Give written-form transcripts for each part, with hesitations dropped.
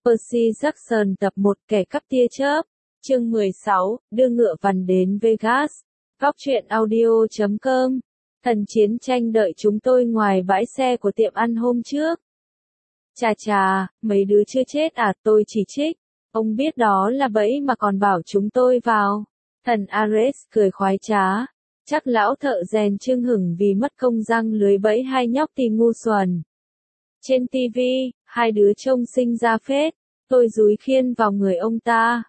Percy Jackson tập 1 Kẻ cắp tia chớp, chương 16, đưa ngựa vằn đến Vegas. Góc truyện audio.com. Thần chiến tranh đợi chúng tôi ngoài bãi xe của tiệm ăn hôm trước. Chà chà, mấy đứa chưa chết à, tôi chỉ trích. Ông biết đó là bẫy mà còn bảo chúng tôi vào. Thần Ares cười khoái trá. Chắc lão thợ rèn chưng hửng vì mất công răng lưới bẫy hai nhóc tì ngu xuẩn. Trên TV, hai đứa trông xinh ra phết. Tôi dúi khiên vào người ông ta.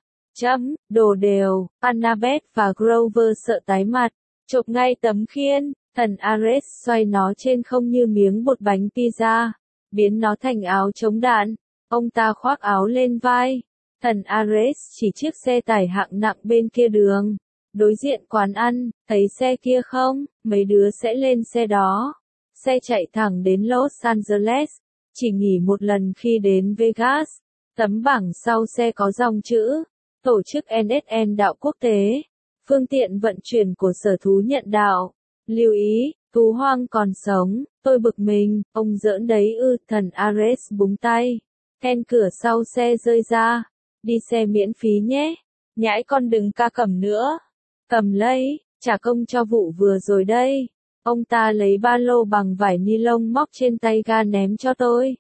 Đồ đều, Annabeth và Grover sợ tái mặt. Chộp ngay tấm khiên, thần Ares xoay nó trên không như miếng bột bánh pizza. Biến nó thành áo chống đạn. Ông ta khoác áo lên vai. Thần Ares chỉ chiếc xe tải hạng nặng bên kia đường. Đối diện quán ăn, thấy xe kia không? Mấy đứa sẽ lên xe đó. Xe chạy thẳng đến Los Angeles. Chỉ nghỉ một lần khi đến Vegas. Tấm bảng sau xe có dòng chữ. Tổ chức NSN đạo quốc tế. Phương tiện vận chuyển của sở thú nhận đạo. Lưu ý, thú hoang còn sống. Tôi bực mình, ông giỡn đấy ư. Thần Ares búng tay. Then cửa sau xe rơi ra. Đi xe miễn phí nhé. Nhãi con đừng ca cầm nữa. Cầm lấy, trả công cho vụ vừa rồi đây. Ông ta lấy ba lô bằng vải ni lông móc trên tay ga ném cho tôi.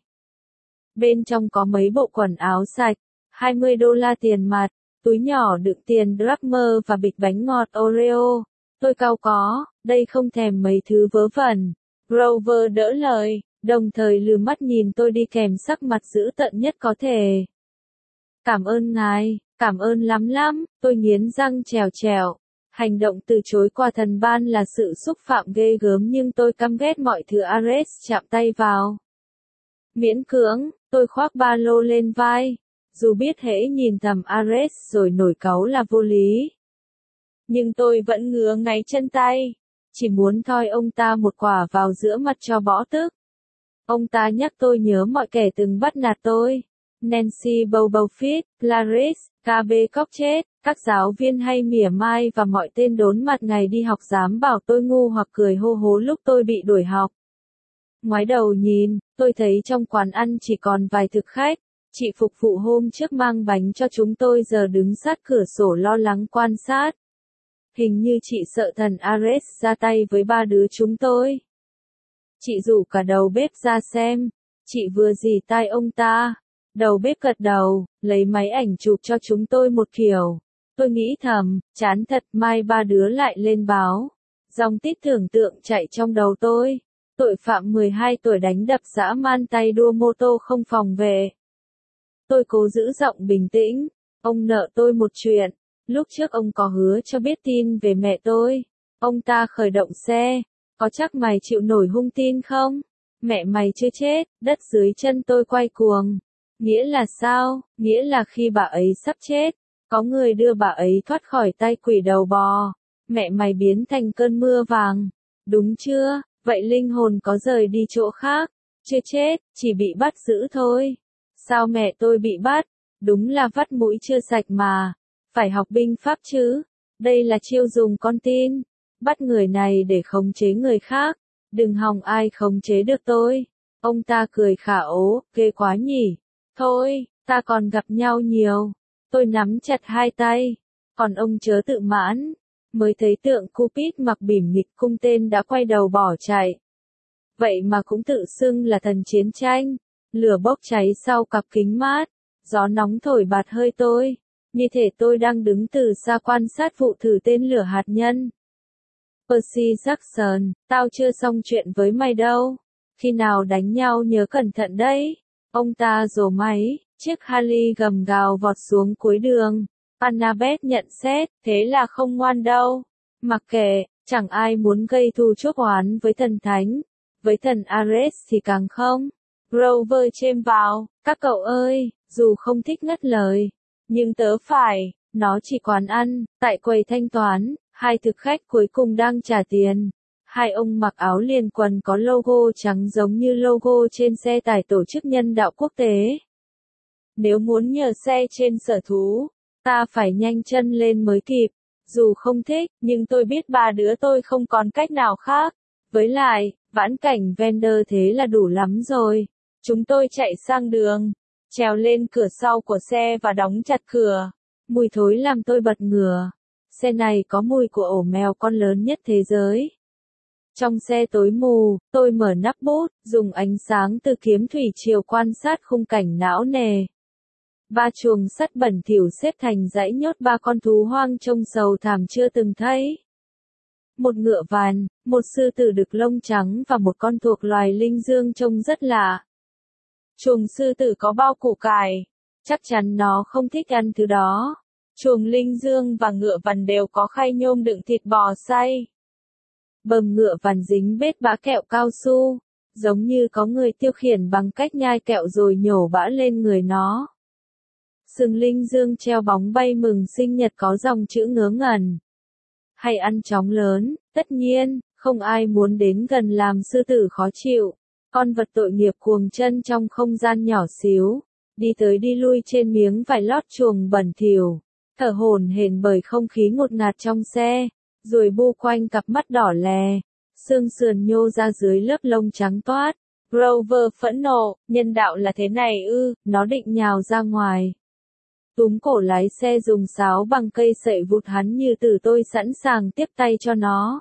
Bên trong có mấy bộ quần áo sạch, $20 tiền mặt, túi nhỏ đựng tiền drachmer và bịch bánh ngọt Oreo. Tôi cau có, đây không thèm mấy thứ vớ vẩn. Grover đỡ lời, đồng thời lườm mắt nhìn tôi đi kèm sắc mặt dữ tợn nhất có thể. Cảm ơn ngài, cảm ơn lắm lắm, tôi nghiến răng trèo trèo. Hành động từ chối quà thần ban là sự xúc phạm ghê gớm nhưng tôi căm ghét mọi thứ Ares chạm tay vào. Miễn cưỡng, tôi khoác ba lô lên vai. Dù biết hễ nhìn thầm Ares rồi nổi cáu là vô lý. Nhưng tôi vẫn ngứa ngáy chân tay. Chỉ muốn thoi ông ta một quả vào giữa mặt cho bỏ tức. Ông ta nhắc tôi nhớ mọi kẻ từng bắt nạt tôi. Nancy Bowfield, Clarice, KB Cóc chết, các giáo viên hay mỉa mai và mọi tên đốn mặt ngày đi học dám bảo tôi ngu hoặc cười hô hố lúc tôi bị đuổi học. Ngoái đầu nhìn, tôi thấy trong quán ăn chỉ còn vài thực khách. Chị phục vụ hôm trước mang bánh cho chúng tôi giờ đứng sát cửa sổ lo lắng quan sát. Hình như chị sợ thần Ares ra tay với ba đứa chúng tôi. Chị rủ cả đầu bếp ra xem. Chị vừa rỉ tai ông ta. Đầu bếp gật đầu, lấy máy ảnh chụp cho chúng tôi một kiểu. Tôi nghĩ thầm, chán thật, mai ba đứa lại lên báo. Dòng tít tưởng tượng chạy trong đầu tôi. Tội phạm 12 tuổi đánh đập dã man tay đua mô tô không phòng vệ. Tôi cố giữ giọng bình tĩnh. Ông nợ tôi một chuyện. Lúc trước ông có hứa cho biết tin về mẹ tôi. Ông ta khởi động xe. Có chắc mày chịu nổi hung tin không? Mẹ mày chưa chết, đất dưới chân tôi quay cuồng. Nghĩa là sao? Nghĩa là khi bà ấy sắp chết, có người đưa bà ấy thoát khỏi tay quỷ đầu bò. Mẹ mày biến thành cơn mưa vàng. Đúng chưa? Vậy linh hồn có rời đi chỗ khác? Chưa chết, chỉ bị bắt giữ thôi. Sao mẹ tôi bị bắt? Đúng là vắt mũi chưa sạch mà. Phải học binh pháp chứ. Đây là chiêu dùng con tin. Bắt người này để khống chế người khác. Đừng hòng ai khống chế được tôi. Ông ta cười khả ố, ghê quá nhỉ. Thôi, ta còn gặp nhau nhiều. Tôi nắm chặt hai tay. Còn ông chớ tự mãn. Mới thấy tượng Cupid mặc bỉm nghịch cung tên đã quay đầu bỏ chạy. Vậy mà cũng tự xưng là thần chiến tranh. Lửa bốc cháy sau cặp kính mát. Gió nóng thổi bạt hơi tôi. Như thể tôi đang đứng từ xa quan sát vụ thử tên lửa hạt nhân. Percy Jackson, tao chưa xong chuyện với mày đâu. Khi nào đánh nhau nhớ cẩn thận đấy. Ông ta rồ máy, chiếc Harley gầm gào vọt xuống cuối đường. Annabeth nhận xét, thế là không ngoan đâu. Mặc kệ, chẳng ai muốn gây thù chuốc oán với thần thánh. Với thần Ares thì càng không. Grover chêm vào, các cậu ơi, dù không thích ngắt lời. Nhưng tớ phải, nó chỉ quán ăn, tại quầy thanh toán, hai thực khách cuối cùng đang trả tiền. Hai ông mặc áo liền quần có logo trắng giống như logo trên xe tải tổ chức nhân đạo quốc tế. Nếu muốn nhờ xe trên sở thú, ta phải nhanh chân lên mới kịp. Dù không thích, nhưng tôi biết ba đứa tôi không còn cách nào khác. Với lại, vãn cảnh vendor thế là đủ lắm rồi. Chúng tôi chạy sang đường. trèo lên cửa sau của xe và đóng chặt cửa. Mùi thối làm tôi bật ngửa. Xe này có mùi của ổ mèo con lớn nhất thế giới. Trong xe tối mù, tôi mở nắp bút, dùng ánh sáng từ kiếm thủy triều quan sát khung cảnh não nề. Ba chuồng sắt bẩn thỉu xếp thành dãy nhốt ba con thú hoang trông sầu thảm chưa từng thấy. Một ngựa vằn, một sư tử đực lông trắng và một con thuộc loài linh dương trông rất lạ. Chuồng sư tử có bao củ cải, chắc chắn nó không thích ăn thứ đó. Chuồng linh dương và ngựa vằn đều có khay nhôm đựng thịt bò xay. Bờm ngựa vằn dính bết bã kẹo cao su, giống như có người tiêu khiển bằng cách nhai kẹo rồi nhổ bã lên người nó. Sừng linh dương treo bóng bay mừng sinh nhật có dòng chữ ngớ ngẩn. Hay ăn chóng lớn, tất nhiên, không ai muốn đến gần làm sư tử khó chịu. Con vật tội nghiệp cuồng chân trong không gian nhỏ xíu, đi tới đi lui trên miếng vải lót chuồng bẩn thỉu, thở hổn hển bởi không khí ngột ngạt trong xe, ruồi bu quanh cặp mắt đỏ lè, xương sườn nhô ra dưới lớp lông trắng toát. Grover phẫn nộ, nhân đạo là thế này ư, nó định nhào ra ngoài. Túm cổ lái xe dùng sáo bằng cây sậy vụt hắn như từ tôi sẵn sàng tiếp tay cho nó.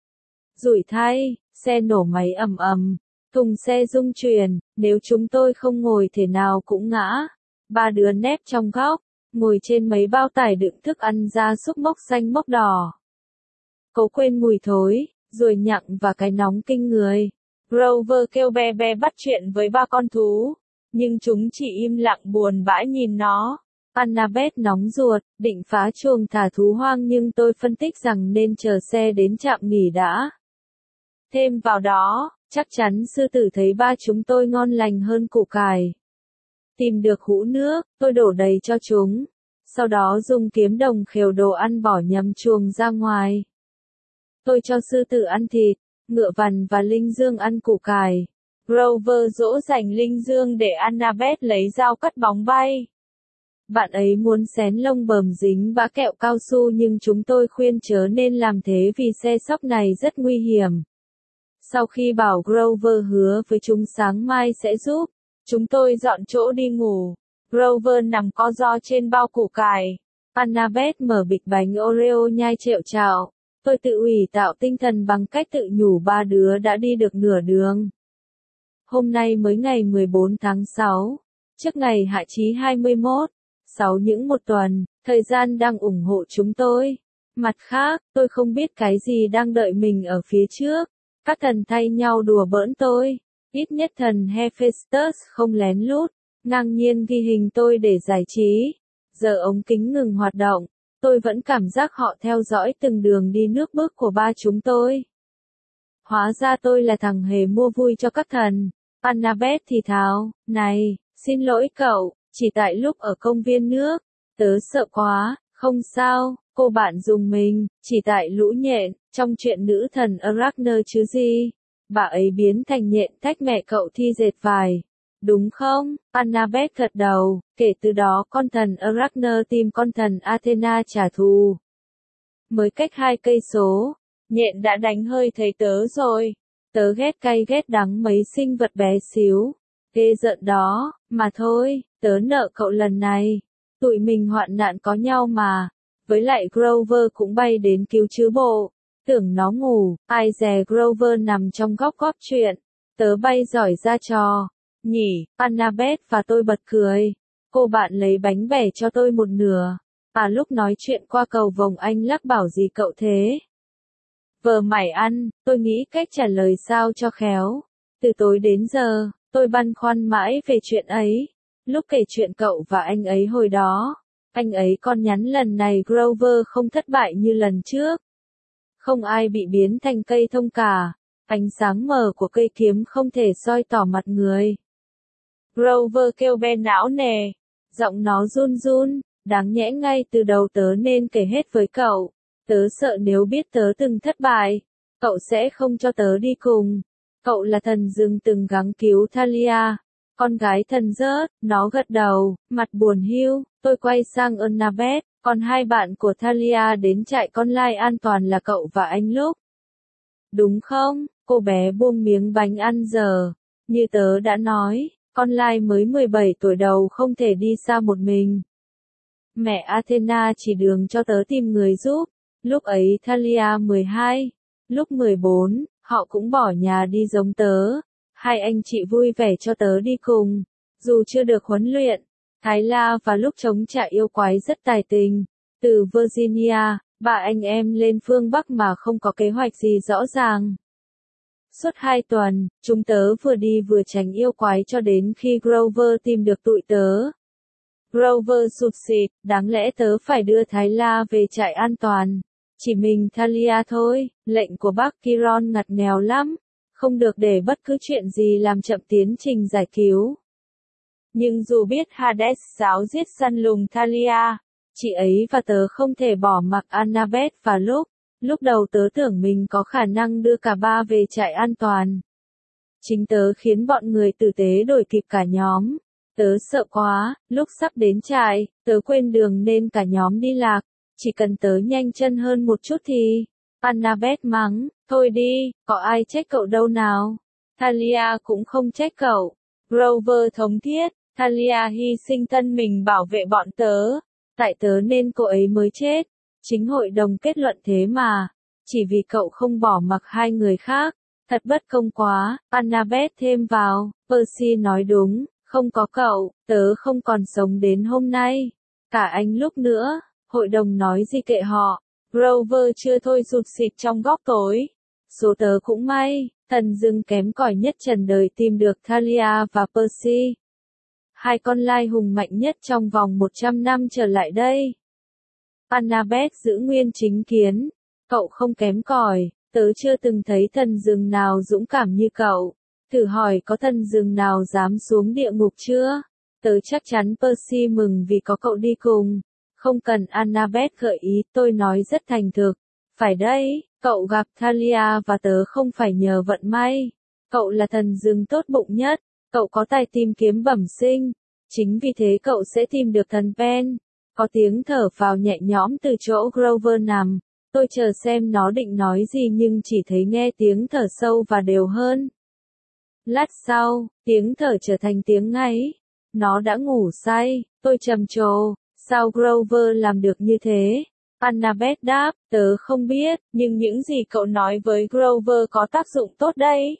Rủi thay, xe nổ máy ầm ầm, thùng xe rung chuyển, nếu chúng tôi không ngồi thể nào cũng ngã. Ba đứa nép trong góc, ngồi trên mấy bao tải đựng thức ăn gia súc mốc xanh mốc đỏ. Cố quên mùi thối, ruồi nhặng và cái nóng kinh người. Grover kêu be be bắt chuyện với ba con thú, nhưng chúng chỉ im lặng buồn bã nhìn nó. Annabeth nóng ruột, định phá chuồng thả thú hoang nhưng tôi phân tích rằng nên chờ xe đến trạm nghỉ đã. Thêm vào đó, chắc chắn sư tử thấy ba chúng tôi ngon lành hơn củ cải. Tìm được hũ nước, tôi đổ đầy cho chúng. Sau đó dùng kiếm đồng khều đồ ăn bỏ nhầm chuồng ra ngoài. Tôi cho sư tử ăn thịt, ngựa vằn và linh dương ăn củ cải. Grover dỗ dành linh dương để Annabeth lấy dao cắt bóng bay. Bạn ấy muốn xén lông bờm dính bã kẹo cao su nhưng chúng tôi khuyên chớ nên làm thế vì xe sóc này rất nguy hiểm. Sau khi bảo Grover hứa với chúng sáng mai sẽ giúp, chúng tôi dọn chỗ đi ngủ. Grover nằm co ro trên bao củ cải. Annabeth mở bịch bánh Oreo nhai trẹo trạo. Tôi tự ủy tạo tinh thần bằng cách tự nhủ ba đứa đã đi được nửa đường. Hôm nay mới ngày 14 tháng 6, trước ngày hạ chí 21. Sau những một tuần, thời gian đang ủng hộ chúng tôi. Mặt khác, tôi không biết cái gì đang đợi mình ở phía trước. Các thần thay nhau đùa bỡn tôi. Ít nhất thần Hephaestus không lén lút, ngang nhiên ghi hình tôi để giải trí. Giờ ống kính ngừng hoạt động, tôi vẫn cảm giác họ theo dõi từng đường đi nước bước của ba chúng tôi. Hóa ra tôi là thằng hề mua vui cho các thần. Annabeth thì thào, này, xin lỗi cậu. Chỉ tại lúc ở công viên nước, tớ sợ quá, không sao, cô bạn dùng mình, chỉ tại lũ nhện, trong chuyện nữ thần Arachne chứ gì. Bà ấy biến thành nhện tách mẹ cậu thi dệt vải. Đúng không? Annabeth gật đầu, kể từ đó con thần Arachne tìm con thần Athena trả thù. Mới cách 2 cây số, nhện đã đánh hơi thấy tớ rồi. Tớ ghét cay ghét đắng mấy sinh vật bé xíu. Ghê giận đó, mà thôi, tớ nợ cậu lần này. Tụi mình hoạn nạn có nhau mà. Với lại Grover cũng bay đến cứu chứ bộ. Tưởng nó ngủ, ai dè Grover nằm trong góc góp chuyện. Tớ bay giỏi ra trò. Nhỉ, Annabeth và tôi bật cười. Cô bạn lấy bánh bẻ cho tôi một nửa. Lúc nói chuyện qua cầu vồng anh lắc bảo gì cậu thế? Vờ mải ăn, tôi nghĩ cách trả lời sao cho khéo. Từ tối đến giờ, tôi băn khoăn mãi về chuyện ấy. Lúc kể chuyện cậu và anh ấy hồi đó, anh ấy còn nhắn lần này Grover không thất bại như lần trước. Không ai bị biến thành cây thông cả. Ánh sáng mờ của cây kiếm không thể soi tỏ mặt người. Grover kêu be não nề. Giọng nó run run. Đáng nhẽ ngay từ đầu tớ nên kể hết với cậu. Tớ sợ nếu biết tớ từng thất bại, cậu sẽ không cho tớ đi cùng. Cậu là thần rừng từng gắng cứu Thalia. Con gái thần rớt, nó gật đầu, mặt buồn hiu. Tôi quay sang Annabeth, còn hai bạn của Thalia đến trại con lai an toàn là cậu và anh Lúc. Đúng không? Cô bé buông miếng bánh ăn giờ. Như tớ đã nói, Con lai mới 17 tuổi đầu không thể đi xa một mình. Mẹ Athena chỉ đường cho tớ tìm người giúp. Lúc ấy Thalia 12. Lúc 14, họ cũng bỏ nhà đi giống tớ. Hai anh chị vui vẻ cho tớ đi cùng. Dù chưa được huấn luyện, Thái La và lúc chống trả yêu quái rất tài tình. Từ Virginia, ba anh em lên phương Bắc mà không có kế hoạch gì rõ ràng. Suốt 2 tuần, chúng tớ vừa đi vừa tránh yêu quái cho đến khi Grover tìm được tụi tớ. Grover sụt sịt, đáng lẽ tớ phải đưa Thái La về trại an toàn. Chỉ mình Thalia thôi, lệnh của bác Chiron ngặt nghèo lắm, không được để bất cứ chuyện gì làm chậm tiến trình giải cứu. Nhưng dù biết Hades giáo giết săn lùng Thalia, chị ấy và tớ không thể bỏ mặc Annabeth và lúc đầu tớ tưởng mình có khả năng đưa cả ba về trại an toàn. Chính tớ khiến bọn người tử tế đuổi kịp cả nhóm. Tớ sợ quá, lúc sắp đến trại, tớ quên đường nên cả nhóm đi lạc. Chỉ cần tớ nhanh chân hơn một chút thì... Annabeth mắng, thôi đi, có ai trách cậu đâu nào. Thalia cũng không trách cậu. Grover thống thiết, Thalia hy sinh thân mình bảo vệ bọn tớ. Tại tớ nên cô ấy mới chết. Chính hội đồng kết luận thế mà. Chỉ vì cậu không bỏ mặc hai người khác. Thật bất công quá, Annabeth thêm vào. Percy nói đúng, không có cậu, tớ không còn sống đến hôm nay. Cả anh lúc nữa, hội đồng nói gì kệ họ. Grover chưa thôi rụt xịt trong góc tối. Số tớ cũng may, thần rừng kém cỏi nhất trần đời tìm được Thalia và Percy. Hai con lai hùng mạnh nhất trong vòng 100 năm trở lại đây. Annabeth giữ nguyên chính kiến. Cậu không kém cỏi, tớ chưa từng thấy thần rừng nào dũng cảm như cậu. Thử hỏi có thần rừng nào dám xuống địa ngục chưa? Tớ chắc chắn Percy mừng vì có cậu đi cùng. Không cần Annabeth gợi ý, tôi nói rất thành thực. Phải đấy, cậu gặp Thalia và tớ không phải nhờ vận may. Cậu là thần rừng tốt bụng nhất, cậu có tài tìm kiếm bẩm sinh. Chính vì thế cậu sẽ tìm được thần Pen. Có tiếng thở phào nhẹ nhõm từ chỗ Grover nằm. Tôi chờ xem nó định nói gì nhưng chỉ thấy nghe tiếng thở sâu và đều hơn. Lát sau, tiếng thở trở thành tiếng ngáy. Nó đã ngủ say, tôi trầm trồ. Sao Grover làm được như thế? Annabeth đáp, tớ không biết, nhưng những gì cậu nói với Grover có tác dụng tốt đấy.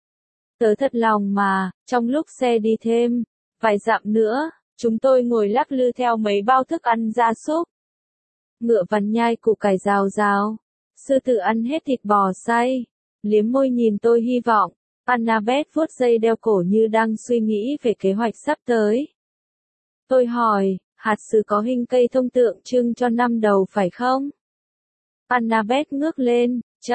Tớ thật lòng mà, trong lúc xe đi thêm vài dặm nữa, chúng tôi ngồi lắc lư theo mấy bao thức ăn gia súc. Ngựa vằn nhai củ cải rào rào. Sư tử ăn hết thịt bò xay. Liếm môi nhìn tôi hy vọng. Annabeth vuốt dây đeo cổ như đang suy nghĩ về kế hoạch sắp tới. Tôi hỏi, hạt sứ có hình cây thông tượng trưng cho năm đầu phải không? Annabeth ngước lên,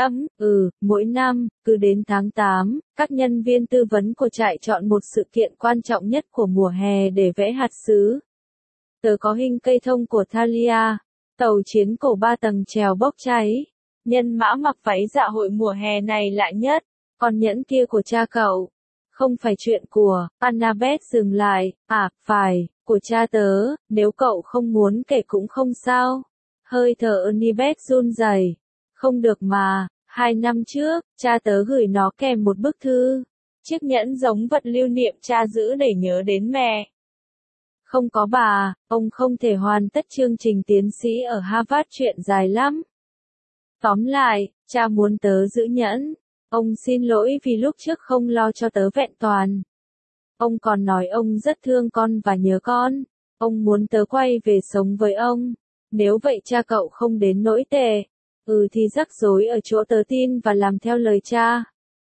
mỗi năm, cứ đến tháng 8, các nhân viên tư vấn của trại chọn một sự kiện quan trọng nhất của mùa hè để vẽ hạt sứ. Tớ có hình cây thông của Thalia, tàu chiến cổ 3 tầng trèo bốc cháy. Nhân mã mặc váy dạ hội mùa hè này lạ nhất, còn nhẫn kia của cha cậu. Không phải chuyện của, Annabeth dừng lại, phải, của cha tớ, nếu cậu không muốn kể cũng không sao. Hơi thở Annabeth run rẩy. Không được mà, 2 năm trước, cha tớ gửi nó kèm một bức thư. Chiếc nhẫn giống vật lưu niệm cha giữ để nhớ đến mẹ. Không có bà, ông không thể hoàn tất chương trình tiến sĩ ở Harvard, chuyện dài lắm. Tóm lại, cha muốn tớ giữ nhẫn. Ông xin lỗi vì lúc trước không lo cho tớ vẹn toàn. Ông còn nói ông rất thương con và nhớ con. Ông muốn tớ quay về sống với ông. Nếu vậy cha cậu không đến nỗi tệ. Thì rắc rối ở chỗ tớ tin và làm theo lời cha.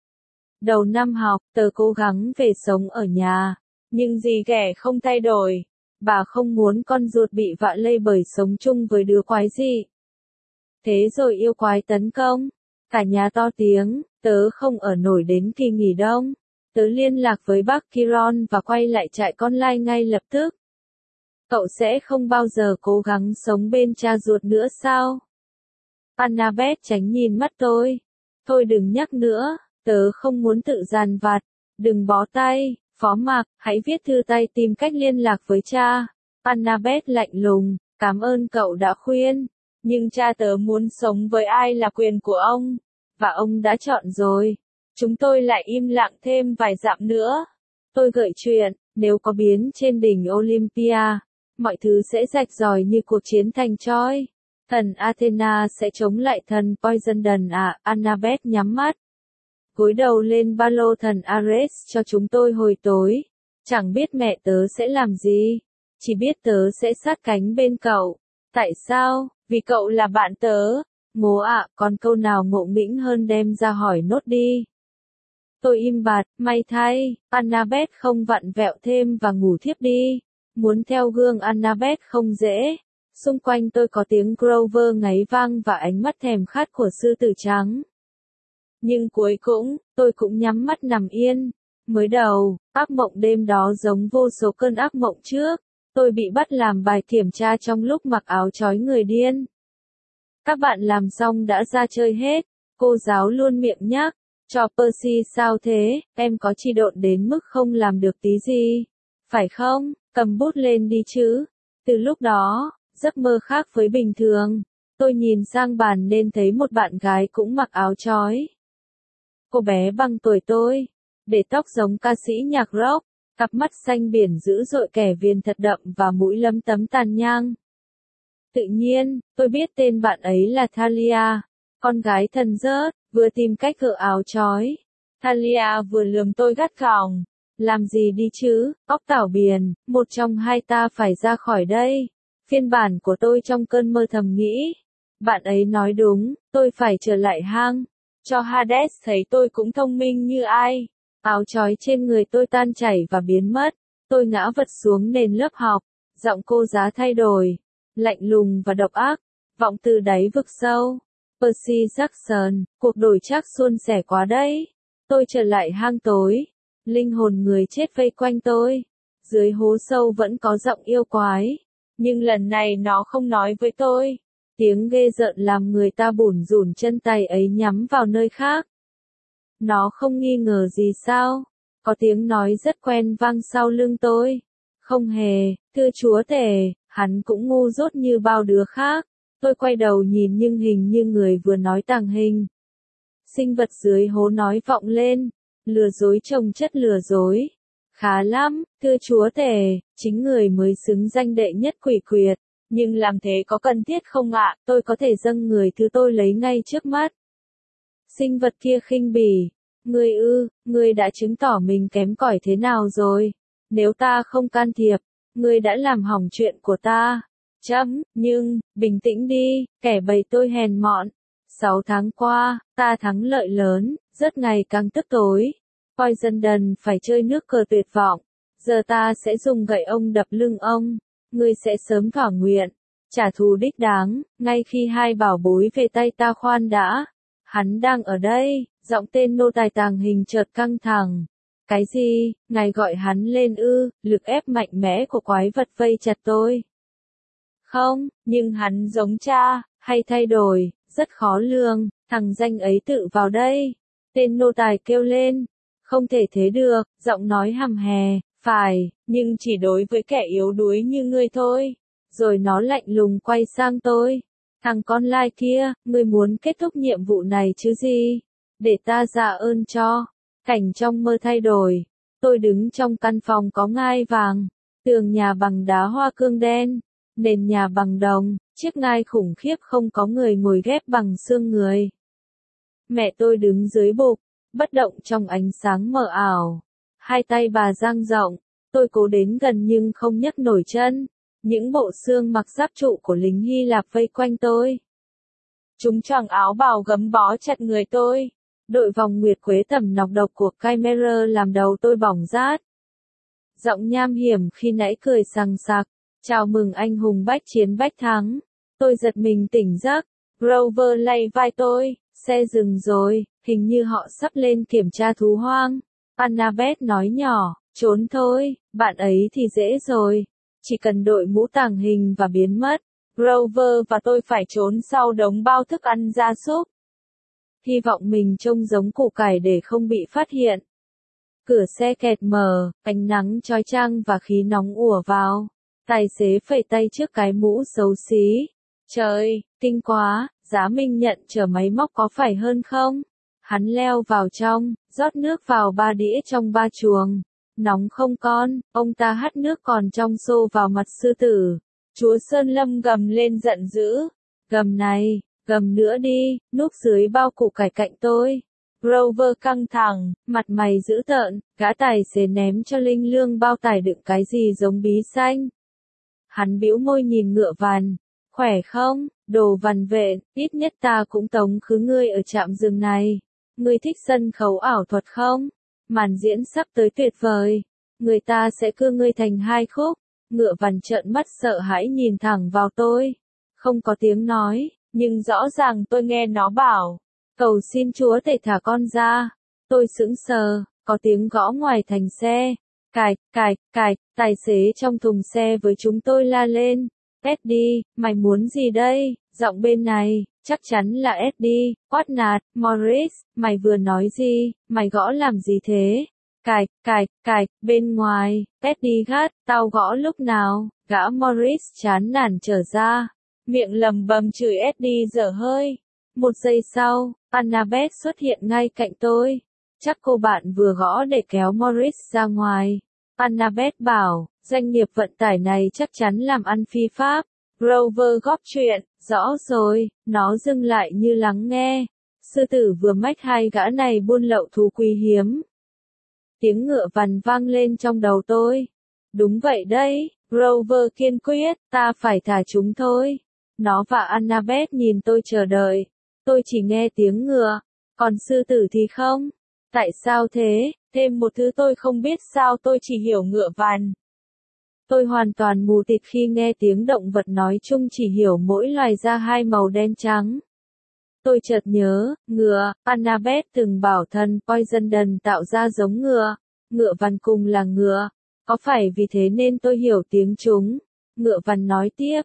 Đầu năm học, tớ cố gắng về sống ở nhà. Nhưng gì ghẻ không thay đổi. Bà không muốn con ruột bị vạ lây bởi sống chung với đứa quái dị. Thế rồi yêu quái tấn công. Cả nhà to tiếng, tớ không ở nổi đến kỳ nghỉ đông. Tớ liên lạc với bác Chiron và quay lại trại con lai ngay lập tức. Cậu sẽ không bao giờ cố gắng sống bên cha ruột nữa sao? Annabeth tránh nhìn mắt tôi. Thôi đừng nhắc nữa, tớ không muốn tự dằn vặt. Đừng bó tay, phó mặc, hãy viết thư tay tìm cách liên lạc với cha. Annabeth lạnh lùng, cảm ơn cậu đã khuyên. Nhưng cha tớ muốn sống với ai là quyền của ông. Và ông đã chọn rồi. Chúng tôi lại im lặng thêm vài dặm nữa. Tôi gợi chuyện, Nếu có biến trên đỉnh Olympia, mọi thứ sẽ rạch ròi như cuộc chiến thành Troy. Thần Athena sẽ chống lại thần Poseidon à? Annabeth nhắm mắt, cúi đầu lên ba lô thần Ares cho chúng tôi hồi tối. Chẳng biết mẹ tớ sẽ làm gì, chỉ biết tớ sẽ sát cánh bên cậu. Tại sao? Vì cậu là bạn tớ. Ngố ạ, còn câu nào ngộ nghĩnh hơn đem ra hỏi nốt đi. Tôi im bặt, may thay, Annabeth không vặn vẹo thêm và ngủ thiếp đi. Muốn theo gương Annabeth không dễ. Xung quanh tôi có tiếng Grover ngáy vang và ánh mắt thèm khát của sư tử trắng. Nhưng cuối cùng, tôi cũng nhắm mắt nằm yên. Mới đầu, ác mộng đêm đó giống vô số cơn ác mộng trước. Tôi bị bắt làm bài kiểm tra trong lúc mặc áo trói người điên. Các bạn làm xong đã ra chơi hết. Cô giáo luôn miệng nhắc. Cho Percy sao thế, em có chi độn đến mức không làm được tí gì. Phải không, cầm bút lên đi chứ. Từ lúc đó, giấc mơ khác với bình thường. Tôi nhìn sang bàn nên thấy một bạn gái cũng mặc áo trói. Cô bé bằng tuổi tôi, để tóc giống ca sĩ nhạc rock, cặp mắt xanh biển dữ dội kẻ viền thật đậm và mũi lấm tấm tàn nhang. Tự nhiên, tôi biết tên bạn ấy là Thalia, con gái thần rớt, vừa tìm cách gỡ áo trói. Thalia vừa lườm tôi gắt gỏng. Làm gì đi chứ, óc tảo biển, một trong hai ta phải ra khỏi đây. Phiên bản của tôi trong cơn mơ thầm nghĩ. Bạn ấy nói đúng, tôi phải trở lại hang. Cho Hades thấy tôi cũng thông minh như ai. Áo trói trên người tôi tan chảy và biến mất. Tôi ngã vật xuống nền lớp học. Giọng cô giáo thay đổi. Lạnh lùng và độc ác. Vọng từ đáy vực sâu. Percy Jackson, cuộc đổi chắc suôn sẻ quá đấy. Tôi trở lại hang tối. Linh hồn người chết vây quanh tôi. Dưới hố sâu vẫn có giọng yêu quái. Nhưng lần này nó không nói với tôi. Tiếng ghê rợn làm người ta bủn rủn chân tay ấy nhắm vào nơi khác. Nó không nghi ngờ gì sao? Có tiếng nói rất quen vang sau lưng tôi. Không hề, thưa chúa tể, hắn cũng ngu dốt như bao đứa khác. Tôi quay đầu nhìn nhưng hình như người vừa nói tàng hình. Sinh vật dưới hố nói vọng lên. Lừa dối chồng chất lừa dối. Khá lắm, thưa chúa tể, chính người mới xứng danh đệ nhất quỷ quyệt. Nhưng làm thế có cần thiết không ạ? Tôi có thể dâng người thứ tôi lấy ngay trước mắt. Sinh vật kia khinh bỉ. Ngươi đã chứng tỏ mình kém cỏi thế nào rồi? Nếu ta không can thiệp, ngươi đã làm hỏng chuyện của ta. Nhưng, bình tĩnh đi, kẻ bày tôi hèn mọn. 6 tháng qua, ta thắng lợi lớn, rất ngày càng tức tối. Poseidon phải chơi nước cờ tuyệt vọng. Giờ ta sẽ dùng gậy ông đập lưng ông. Ngươi sẽ sớm thỏa nguyện. Trả thù đích đáng, ngay khi hai bảo bối về tay ta. Khoan đã. Hắn đang ở đây, giọng tên nô tài tàng hình chợt căng thẳng. Cái gì, ngài gọi hắn lên ư? Lực ép mạnh mẽ của quái vật vây chặt tôi. Không, nhưng hắn giống cha, hay thay đổi, rất khó lường, thằng danh ấy tự vào đây. Tên nô tài kêu lên. Không thể thế được, giọng nói hầm hè, phải, nhưng chỉ đối với kẻ yếu đuối như ngươi thôi. Rồi nó lạnh lùng quay sang tôi. Thằng con lai kia, ngươi muốn kết thúc nhiệm vụ này chứ gì? Để ta dạ ơn cho. Cảnh trong mơ thay đổi. Tôi đứng trong căn phòng có ngai vàng. Tường nhà bằng đá hoa cương đen. Nền nhà bằng đồng. Chiếc ngai khủng khiếp không có người ngồi ghép bằng xương người. Mẹ tôi đứng dưới bục. Bất động trong ánh sáng mờ ảo. Hai tay bà dang rộng. Tôi cố đến gần nhưng không nhấc nổi chân. Những bộ xương mặc giáp trụ của lính Hy Lạp vây quanh tôi. Chúng choàng áo bào gấm bó chặt người tôi. Đội vòng nguyệt quế tẩm nọc độc của Chimera làm đầu tôi bỏng rát. Giọng nham hiểm khi nãy cười sằng sặc. Chào mừng anh hùng bách chiến bách thắng. Tôi giật mình tỉnh giấc. Grover lay vai tôi. Xe dừng rồi, hình như họ sắp lên kiểm tra thú hoang. Annabeth nói nhỏ, trốn thôi, bạn ấy thì dễ rồi. Chỉ cần đội mũ tàng hình và biến mất. Grover và tôi phải trốn sau đống bao thức ăn gia súc. Hy vọng mình trông giống củ cải để không bị phát hiện. Cửa xe kẹt mở, ánh nắng chói chang và khí nóng ùa vào. Tài xế phẩy tay trước cái mũ xấu xí. Trời, kinh quá, giá mình nhận chở máy móc có phải hơn không? Hắn leo vào trong, rót nước vào 3 đĩa trong 3 chuồng. Nóng không con, ông ta hắt nước còn trong xô vào mặt sư tử. Chúa Sơn Lâm gầm lên giận dữ. Gầm này, gầm nữa đi, núp dưới bao củ cải cạnh tôi. Grover căng thẳng, mặt mày dữ tợn, gã tài xế ném cho Linh Lương bao tải đựng cái gì giống bí xanh. Hắn bĩu môi nhìn Ngựa Vằn. Khỏe không, đồ vằn vện, ít nhất ta cũng tống khứ ngươi ở trạm dừng này. Ngươi thích sân khấu ảo thuật không? Màn diễn sắp tới tuyệt vời. Người ta sẽ cưa ngươi thành 2 khúc. Ngựa Vằn trợn mắt sợ hãi nhìn thẳng vào tôi. Không có tiếng nói, nhưng rõ ràng tôi nghe nó bảo. Cầu xin Chúa Tể thả con ra. Tôi sững sờ, có tiếng gõ ngoài thành xe. Cạch, cạch, cạch, tài xế trong thùng xe với chúng tôi la lên. Eddie, mày muốn gì đây? Giọng bên này, chắc chắn là Eddie, quát nạt, Morris, mày vừa nói gì, mày gõ làm gì thế? Cạch, cạch, cạch, bên ngoài, Eddie gắt, tao gõ lúc nào? Gã Morris chán nản trở ra, miệng lầm bầm chửi Eddie dở hơi. 1 giây sau, Annabeth xuất hiện ngay cạnh tôi. Chắc cô bạn vừa gõ để kéo Morris ra ngoài. Annabeth bảo, doanh nghiệp vận tải này chắc chắn làm ăn phi pháp. Grover góp chuyện, rõ rồi, nó dừng lại như lắng nghe. Sư tử vừa mách 2 gã này buôn lậu thú quý hiếm. Tiếng Ngựa Vằn vang lên trong đầu tôi. Đúng vậy đấy, Grover kiên quyết, ta phải thả chúng thôi. Nó và Annabeth nhìn tôi chờ đợi. Tôi chỉ nghe tiếng ngựa, còn sư tử thì không. Tại sao thế? Thêm một thứ tôi không biết sao tôi chỉ hiểu Ngựa Vằn. Tôi hoàn toàn mù tịt khi nghe tiếng động vật nói chung chỉ hiểu mỗi loài da 2 màu đen trắng. Tôi chợt nhớ, ngựa, Annabeth từng bảo thần Poisondon tạo ra giống ngựa. Ngựa Vằn cùng là ngựa. Có phải vì thế nên tôi hiểu tiếng chúng? Ngựa Vằn nói tiếp,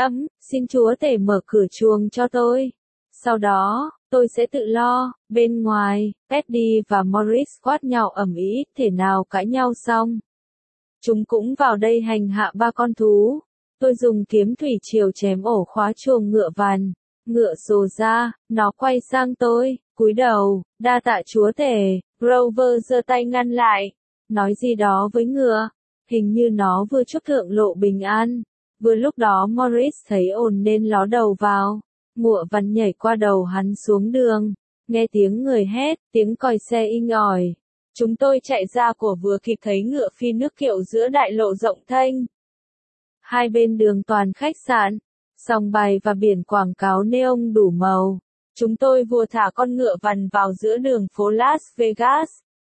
xin Chúa Tể mở cửa chuồng cho tôi. Sau đó, tôi sẽ tự lo. Bên ngoài, Eddie và Morris quát nhau ầm ĩ, thể nào cãi nhau xong. Chúng cũng vào đây hành hạ 3 con thú. Tôi dùng kiếm thủy triều chém ổ khóa chuồng Ngựa Vằn. Ngựa rồ ra, nó quay sang tôi, cúi đầu, đa tạ Chúa Tể. Grover giơ tay ngăn lại. Nói gì đó với ngựa. Hình như nó vừa chúc thượng lộ bình an. Vừa lúc đó Morris thấy ồn nên ló đầu vào. Ngựa Vằn nhảy qua đầu hắn xuống đường. Nghe tiếng người hét, tiếng còi xe inh ỏi. Chúng tôi chạy ra của vừa kịp thấy ngựa phi nước kiệu giữa đại lộ rộng thênh. 2 bên đường toàn khách sạn, sòng bài và biển quảng cáo neon đủ màu. Chúng tôi vừa thả con Ngựa Vằn vào giữa đường phố Las Vegas.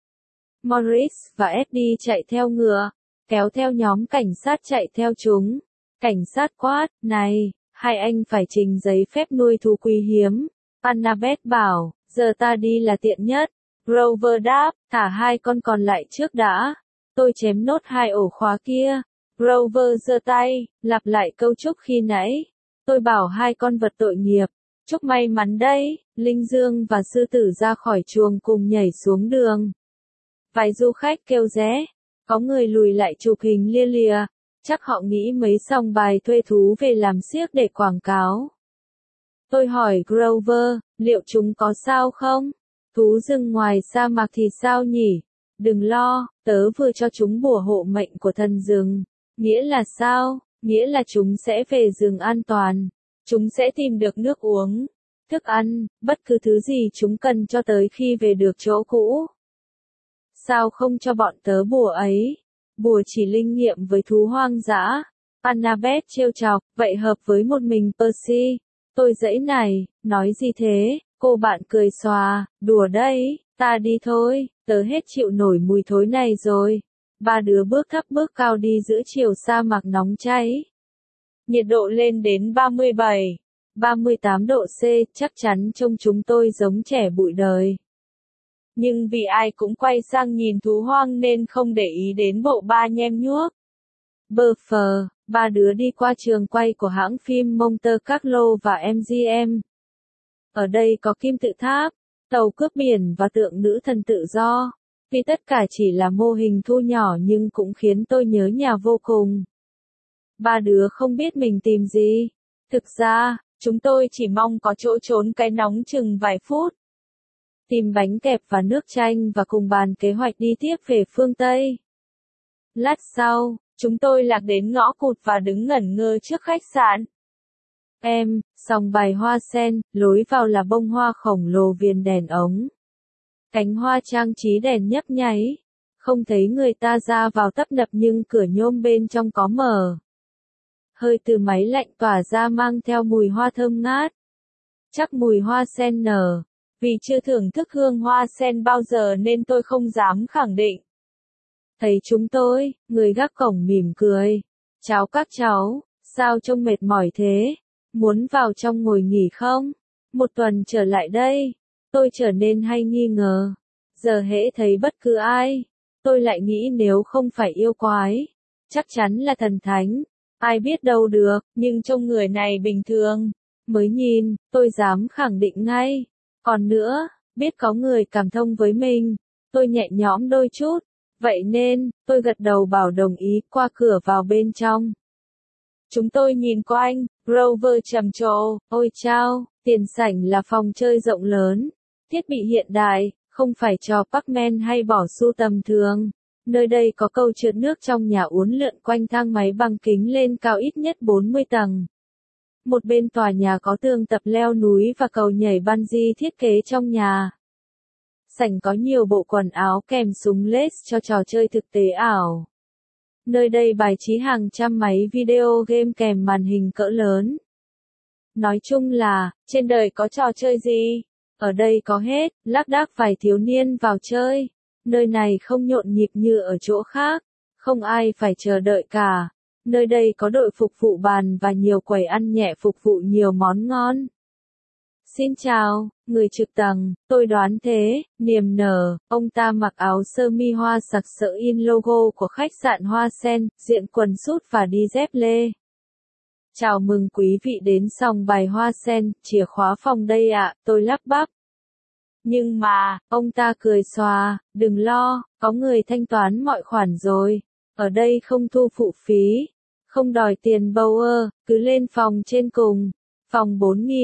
Morris và Eddie chạy theo ngựa, kéo theo nhóm cảnh sát chạy theo chúng. Cảnh sát quát, này, 2 anh phải trình giấy phép nuôi thú quý hiếm. Annabeth bảo, giờ ta đi là tiện nhất. Grover đáp, thả 2 con còn lại trước đã. Tôi chém nốt 2 ổ khóa kia. Grover giơ tay, lặp lại câu chúc khi nãy. Tôi bảo 2 con vật tội nghiệp. Chúc may mắn đấy. Linh Dương và sư tử ra khỏi chuồng cùng nhảy xuống đường. Vài du khách kêu ré. Có người lùi lại chụp hình lia lịa. Chắc họ nghĩ mấy sòng bài thuê thú về làm xiếc để quảng cáo. Tôi hỏi Grover, liệu chúng có sao không? Thú rừng ngoài sa mạc thì sao nhỉ? Đừng lo, tớ vừa cho chúng bùa hộ mệnh của thần rừng. Nghĩa là sao? Nghĩa là chúng sẽ về rừng an toàn. Chúng sẽ tìm được nước uống, thức ăn, bất cứ thứ gì chúng cần cho tới khi về được chỗ cũ. Sao không cho bọn tớ bùa ấy? Bùa chỉ linh nghiệm với thú hoang dã. Annabeth trêu chọc, vậy hợp với một mình Percy. Tôi giãy này, nói gì thế? Cô bạn cười xòa, đùa đấy, ta đi thôi, tớ hết chịu nổi mùi thối này rồi. 3 đứa bước thấp bước cao đi giữa chiều sa mạc nóng cháy. Nhiệt độ lên đến 37, 38 độ C, chắc chắn trông chúng tôi giống trẻ bụi đời. Nhưng vì ai cũng quay sang nhìn thú hoang nên không để ý đến bộ ba nhem nhuốc. Buffer, 3 đứa đi qua trường quay của hãng phim Monte Carlo và MGM. Ở đây có kim tự tháp, tàu cướp biển và tượng nữ thần tự do. Vì tất cả chỉ là mô hình thu nhỏ nhưng cũng khiến tôi nhớ nhà vô cùng. 3 đứa không biết mình tìm gì. Thực ra, chúng tôi chỉ mong có chỗ trốn cái nóng chừng vài phút. Tìm bánh kẹp và nước chanh và cùng bàn kế hoạch đi tiếp về phương Tây. Lát sau, chúng tôi lạc đến ngõ cụt và đứng ngẩn ngơ trước khách sạn. Sòng bài hoa sen, lối vào là bông hoa khổng lồ viền đèn ống. Cánh hoa trang trí đèn nhấp nháy. Không thấy người ta ra vào tấp nập nhưng cửa nhôm bên trong có mở. Hơi từ máy lạnh tỏa ra mang theo mùi hoa thơm ngát. Chắc mùi hoa sen nở. Vì chưa thưởng thức hương hoa sen bao giờ nên tôi không dám khẳng định. Thấy chúng tôi, người gác cổng mỉm cười. Chào các cháu, sao trông mệt mỏi thế? Muốn vào trong ngồi nghỉ không? Một tuần trở lại đây, tôi trở nên hay nghi ngờ. Giờ hễ thấy bất cứ ai, tôi lại nghĩ nếu không phải yêu quái, chắc chắn là thần thánh. Ai biết đâu được, nhưng trông người này bình thường. Mới nhìn, tôi dám khẳng định ngay. Còn nữa, biết có người cảm thông với mình, tôi nhẹ nhõm đôi chút. Vậy nên, tôi gật đầu bảo đồng ý qua cửa vào bên trong. Chúng tôi nhìn quanh, Grover trầm trồ, ôi chao, tiền sảnh là phòng chơi rộng lớn, thiết bị hiện đại, không phải trò Pac-Man hay bỏ xu tầm thường. Nơi đây có cầu trượt nước trong nhà uốn lượn quanh thang máy bằng kính lên cao ít nhất 40 tầng. Một bên tòa nhà có tường tập leo núi và cầu nhảy bungee thiết kế trong nhà. Sảnh có nhiều bộ quần áo kèm súng laser cho trò chơi thực tế ảo. Nơi đây bài trí hàng trăm máy video game kèm màn hình cỡ lớn. Nói chung là, trên đời có trò chơi gì? Ở đây có hết, lác đác vài thiếu niên vào chơi. Nơi này không nhộn nhịp như ở chỗ khác. Không ai phải chờ đợi cả. Nơi đây có đội phục vụ bàn và nhiều quầy ăn nhẹ phục vụ nhiều món ngon. Xin chào, người trực tầng, tôi đoán thế, niềm nở, ông ta mặc áo sơ mi hoa sặc sỡ in logo của khách sạn Hoa Sen, diện quần sút và đi dép lê. Chào mừng quý vị đến sòng bài Hoa Sen, chìa khóa phòng đây ạ, tôi lắp bắp. Nhưng mà, ông ta cười xòa, đừng lo, có người thanh toán mọi khoản rồi, ở đây không thu phụ phí, không đòi tiền Bower, cứ lên phòng trên cùng. Phòng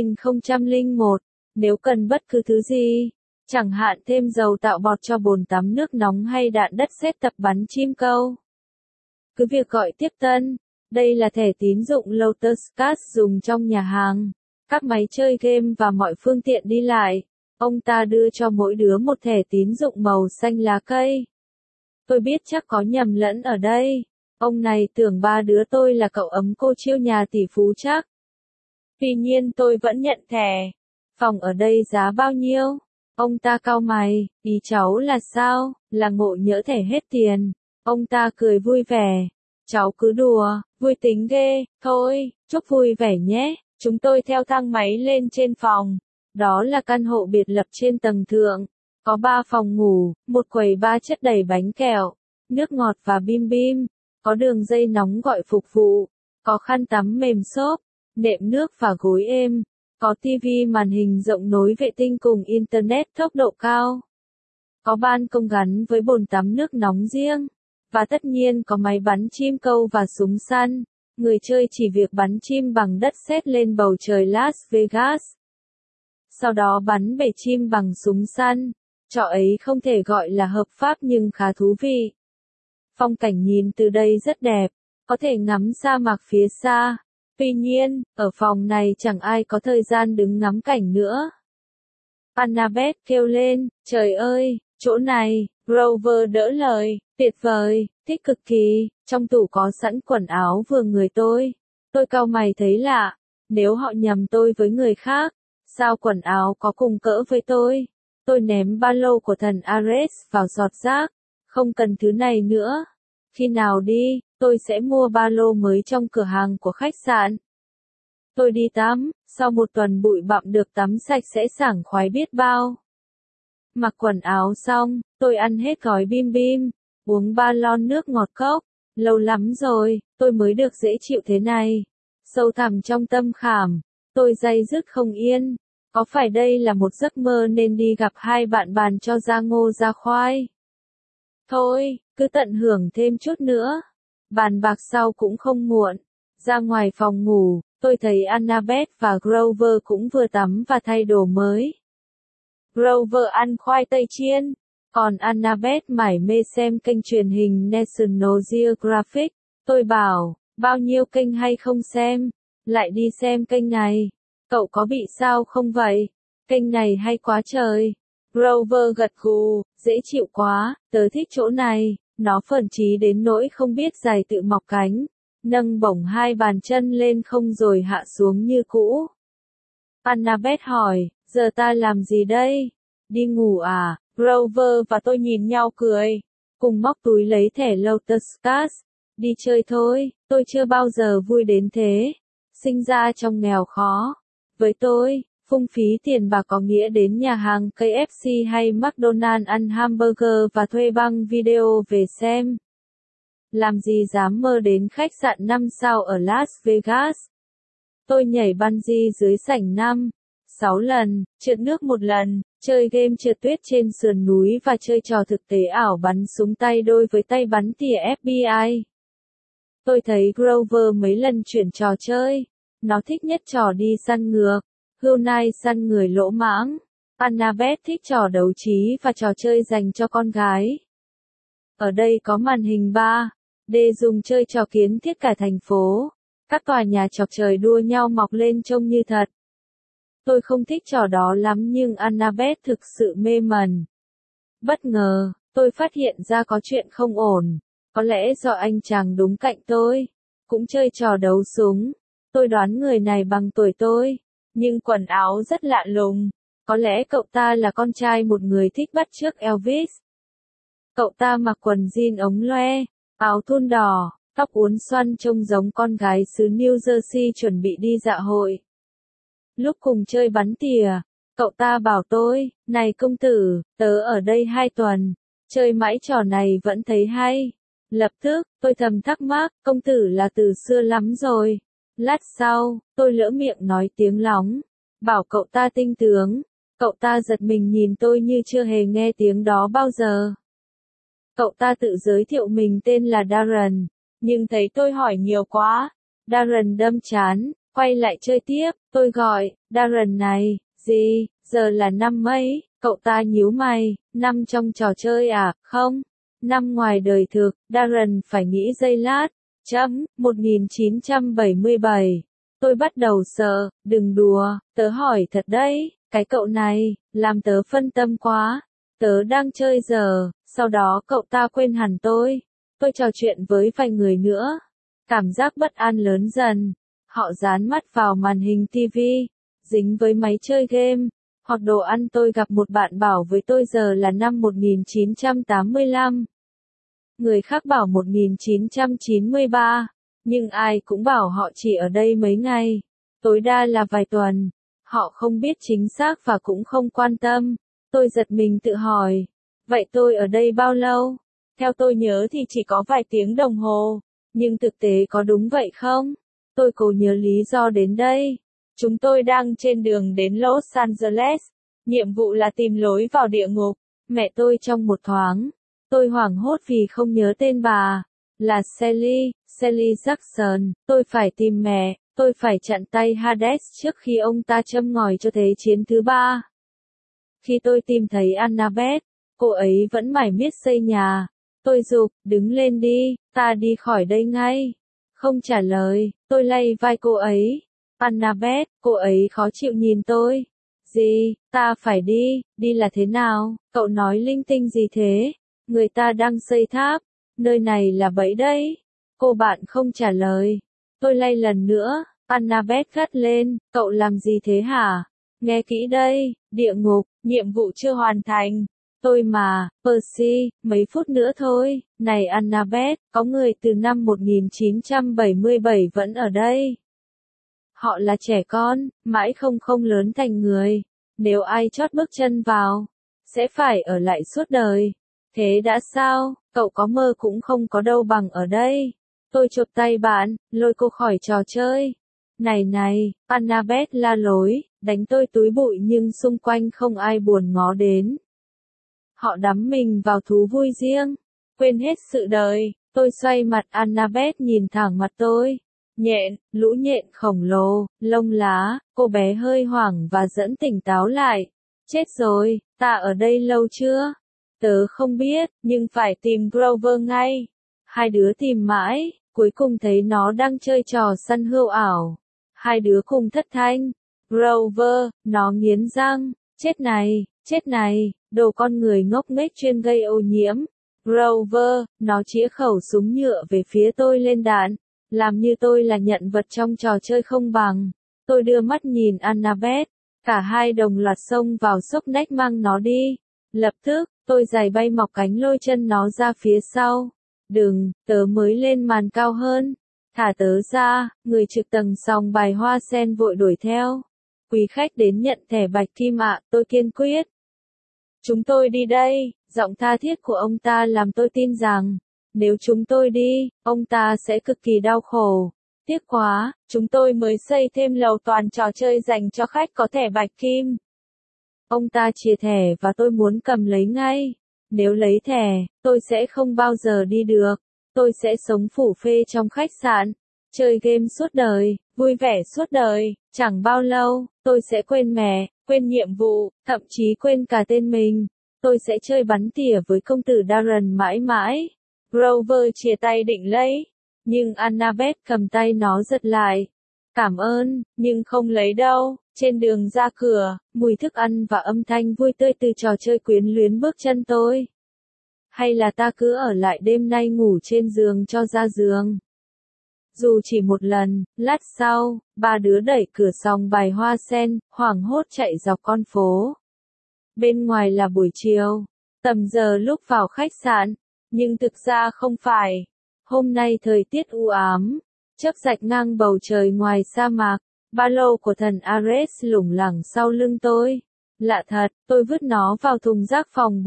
4001, nếu cần bất cứ thứ gì, chẳng hạn thêm dầu tạo bọt cho bồn tắm nước nóng hay đạn đất sét tập bắn chim câu. Cứ việc gọi tiếp tân, đây là thẻ tín dụng Lotus Cash dùng trong nhà hàng, các máy chơi game và mọi phương tiện đi lại. Ông ta đưa cho mỗi đứa một thẻ tín dụng màu xanh lá cây. Tôi biết chắc có nhầm lẫn ở đây. Ông này tưởng ba đứa tôi là cậu ấm cô chiêu nhà tỷ phú chắc. Tuy nhiên tôi vẫn nhận thẻ. Phòng ở đây giá bao nhiêu? Ông ta cau mày, ý cháu là sao? Là ngộ nhỡ thẻ hết tiền. Ông ta cười vui vẻ. Cháu cứ đùa, vui tính ghê, thôi, chúc vui vẻ nhé. Chúng tôi theo thang máy lên trên phòng. Đó là căn hộ biệt lập trên tầng thượng. Có 3 phòng ngủ, một quầy bar chất đầy bánh kẹo, nước ngọt và bim bim. Có đường dây nóng gọi phục vụ. Có khăn tắm mềm xốp, nệm nước và gối êm. Có tivi màn hình rộng nối vệ tinh cùng Internet tốc độ cao. Có ban công gắn với bồn tắm nước nóng riêng. Và tất nhiên có máy bắn chim câu và súng săn. Người chơi chỉ việc bắn chim bằng đất sét lên bầu trời Las Vegas. Sau đó bắn bể chim bằng súng săn. Trò ấy không thể gọi là hợp pháp nhưng khá thú vị. Phong cảnh nhìn từ đây rất đẹp. Có thể ngắm sa mạc phía xa. Tuy nhiên, ở phòng này chẳng ai có thời gian đứng ngắm cảnh nữa. Annabeth kêu lên, trời ơi, chỗ này, Grover đỡ lời, tuyệt vời, thích cực kỳ, trong tủ có sẵn quần áo vừa người tôi. Tôi cau mày thấy lạ, nếu họ nhầm tôi với người khác, sao quần áo có cùng cỡ với tôi? Tôi ném ba lô của thần Ares vào giọt rác, không cần thứ này nữa. Khi nào đi, tôi sẽ mua ba lô mới trong cửa hàng của khách sạn. Tôi đi tắm, sau một tuần bụi bặm được tắm sạch sẽ sảng khoái biết bao. Mặc quần áo xong, tôi ăn hết gói bim bim, uống 3 lon nước ngọt cốc. Lâu lắm rồi, tôi mới được dễ chịu thế này. Sâu thẳm trong tâm khảm, tôi day dứt không yên. Có phải đây là một giấc mơ nên đi gặp hai bạn bàn cho ra ngô ra khoai? Thôi, cứ tận hưởng thêm chút nữa. Bàn bạc sau cũng không muộn. Ra ngoài phòng ngủ, tôi thấy Annabeth và Grover cũng vừa tắm và thay đồ mới. Grover ăn khoai tây chiên. Còn Annabeth mải mê xem kênh truyền hình National Geographic. Tôi bảo, bao nhiêu kênh hay không xem, lại đi xem kênh này. Cậu có bị sao không vậy? Kênh này hay quá trời. Grover gật gù, dễ chịu quá, tớ thích chỗ này. Nó phởn trí đến nỗi không biết giày tự mọc cánh. Nâng bổng hai bàn chân lên không rồi hạ xuống như cũ. Annabeth hỏi, giờ ta làm gì đây? Đi ngủ à? Grover và tôi nhìn nhau cười. Cùng móc túi lấy thẻ Lotus Card. Đi chơi thôi, tôi chưa bao giờ vui đến thế. Sinh ra trong nghèo khó. Với tôi, phung phí tiền bạc có nghĩa đến nhà hàng KFC hay McDonald's ăn hamburger và thuê băng video về xem. Làm gì dám mơ đến khách sạn 5 sao ở Las Vegas. Tôi nhảy bungee dưới sảnh 6 lần, trượt nước 1 lần, chơi game trượt tuyết trên sườn núi và chơi trò thực tế ảo bắn súng tay đôi với tay bắn tỉa FBI. Tôi thấy Grover mấy lần chuyển trò chơi. Nó thích nhất trò đi săn ngược, Hunai săn người lỗ mãng. Annabeth thích trò đấu trí và trò chơi dành cho con gái. Ở đây có màn hình 3D dùng chơi trò kiến thiết cả thành phố. Các tòa nhà chọc trời đua nhau mọc lên trông như thật. Tôi không thích trò đó lắm nhưng Annabeth thực sự mê mẩn. Bất ngờ, tôi phát hiện ra có chuyện không ổn. Có lẽ do anh chàng đúng cạnh tôi cũng chơi trò đấu súng. Tôi đoán người này bằng tuổi tôi, nhưng quần áo rất lạ lùng. Có lẽ cậu ta là con trai một người thích bắt chước Elvis. Cậu ta mặc quần jean ống loe, áo thun đỏ, tóc uốn xoăn trông giống con gái xứ New Jersey chuẩn bị đi dạ hội. Lúc cùng chơi bắn tỉa, cậu ta bảo tôi, này công tử, tớ ở đây 2 tuần, chơi mãi trò này vẫn thấy hay. Lập tức, tôi thầm thắc mắc, công tử là từ xưa lắm rồi. Lát sau, tôi lỡ miệng nói tiếng lóng, bảo cậu ta tinh tướng. Cậu ta giật mình nhìn tôi như chưa hề nghe tiếng đó bao giờ. Cậu ta tự giới thiệu mình tên là Darren, nhưng thấy tôi hỏi nhiều quá. Darren đâm chán, quay lại chơi tiếp. Tôi gọi, Darren này, gì, giờ là năm mấy? Cậu ta nhíu mày, năm trong trò chơi à, không? Năm ngoài đời thực. Darren phải nghĩ giây lát. 1977. Tôi bắt đầu sợ, đừng đùa, tớ hỏi thật đấy, cái cậu này, làm tớ phân tâm quá. Tớ đang chơi giờ, sau đó cậu ta quên hẳn tôi. Tôi trò chuyện với vài người nữa. Cảm giác bất an lớn dần. Họ dán mắt vào màn hình TV, dính với máy chơi game, hoặc đồ ăn. Tôi gặp một bạn bảo với tôi giờ là năm 1985. Người khác bảo 1993. Nhưng ai cũng bảo họ chỉ ở đây mấy ngày, tối đa là vài tuần. Họ không biết chính xác và cũng không quan tâm. Tôi giật mình tự hỏi, vậy tôi ở đây bao lâu? Theo tôi nhớ thì chỉ có vài tiếng đồng hồ, nhưng thực tế có đúng vậy không? Tôi cố nhớ lý do đến đây. Chúng tôi đang trên đường đến Los Angeles. Nhiệm vụ là tìm lối vào địa ngục. Mẹ tôi trong một thoáng. Tôi hoảng hốt vì không nhớ tên bà. Là Sally Jackson. Tôi phải tìm mẹ. Tôi phải chặn tay Hades trước khi ông ta châm ngòi cho Thế chiến thứ 3. Khi tôi tìm thấy Annabeth, cô ấy vẫn mải miết xây nhà. Tôi giục, đứng lên đi, ta đi khỏi đây ngay. Không trả lời, tôi lay vai cô ấy. Annabeth, cô ấy khó chịu nhìn tôi. Gì, ta phải đi, đi là thế nào? Cậu nói linh tinh gì thế? Người ta đang xây tháp, nơi này là bẫy đấy. Cô bạn không trả lời. Tôi lay lần nữa, Annabeth gắt lên, cậu làm gì thế hả? Nghe kỹ đây, địa ngục, nhiệm vụ chưa hoàn thành. Tôi mà, Percy, mấy phút nữa thôi. Này Annabeth, có người từ năm 1977 vẫn ở đây. Họ là trẻ con, mãi không lớn thành người. Nếu ai chót bước chân vào, sẽ phải ở lại suốt đời. Thế đã sao, cậu có mơ cũng không có đâu bằng ở đây. Tôi chộp tay bạn, lôi cô khỏi trò chơi. Này, Annabeth la lối, đánh tôi túi bụi nhưng xung quanh không ai buồn ngó đến. Họ đắm mình vào thú vui riêng, quên hết sự đời. Tôi xoay mặt Annabeth nhìn thẳng mặt tôi. Nhện, lũ nhện khổng lồ, lông lá, cô bé hơi hoảng và dẫn tỉnh táo lại. Chết rồi, ta ở đây lâu chưa? Tớ không biết, nhưng phải tìm Grover ngay. Hai đứa tìm mãi, cuối cùng thấy nó đang chơi trò săn hươu ảo. Hai đứa cùng thất thanh. Grover, nó nghiến răng, chết này, đồ con người ngốc nghếch chuyên gây ô nhiễm. Grover, nó chĩa khẩu súng nhựa về phía tôi lên đạn, làm như tôi là nhận vật trong trò chơi không bằng. Tôi đưa mắt nhìn Annabeth, cả hai đồng loạt xông vào xốc nách mang nó đi. Lập tức, tôi giày bay mọc cánh lôi chân nó ra phía sau. Đừng, tớ mới lên màn cao hơn. Thả tớ ra, người trực tầng sòng bài hoa sen vội đuổi theo. Quý khách đến nhận thẻ bạch kim ạ, tôi kiên quyết. Chúng tôi đi đây, giọng tha thiết của ông ta làm tôi tin rằng, nếu chúng tôi đi, ông ta sẽ cực kỳ đau khổ. Tiếc quá, chúng tôi mới xây thêm lầu toàn trò chơi dành cho khách có thẻ bạch kim. Ông ta chìa thẻ và tôi muốn cầm lấy ngay. Nếu lấy thẻ, tôi sẽ không bao giờ đi được. Tôi sẽ sống phủ phê trong khách sạn, chơi game suốt đời, vui vẻ suốt đời. Chẳng bao lâu, tôi sẽ quên mẹ, quên nhiệm vụ, thậm chí quên cả tên mình. Tôi sẽ chơi bắn tỉa với công tử Darren mãi mãi. Grover chìa tay định lấy, nhưng Annabeth cầm tay nó giật lại. Cảm ơn, nhưng không lấy đâu. Trên đường ra cửa, mùi thức ăn và âm thanh vui tươi từ trò chơi quyến luyến bước chân tôi. Hay là ta cứ ở lại đêm nay ngủ trên giường cho ra giường. Dù chỉ một lần, lát sau, ba đứa đẩy cửa sòng bài hoa sen, hoảng hốt chạy dọc con phố. Bên ngoài là buổi chiều, tầm giờ lúc vào khách sạn, nhưng thực ra không phải. Hôm nay thời tiết u ám, chớp rạch ngang bầu trời ngoài sa mạc, ba lô của thần Ares lủng lẳng sau lưng tôi. Lạ thật, tôi vứt nó vào thùng rác phòng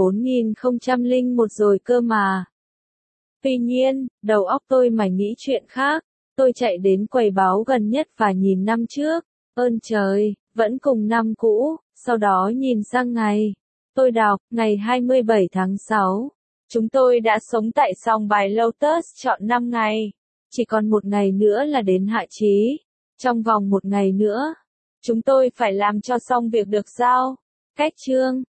4001 rồi cơ mà. Tuy nhiên, đầu óc tôi mải nghĩ chuyện khác. Tôi chạy đến quầy báo gần nhất và nhìn năm trước. Ơn trời, vẫn cùng năm cũ. Sau đó nhìn sang ngày. Tôi đọc, ngày 27 tháng 6. Chúng tôi đã sống tại sòng bài Lotus trọn 5 ngày. Chỉ còn một ngày nữa là đến hạ trí. Trong vòng một ngày nữa, chúng tôi phải làm cho xong việc được giao. Cách chương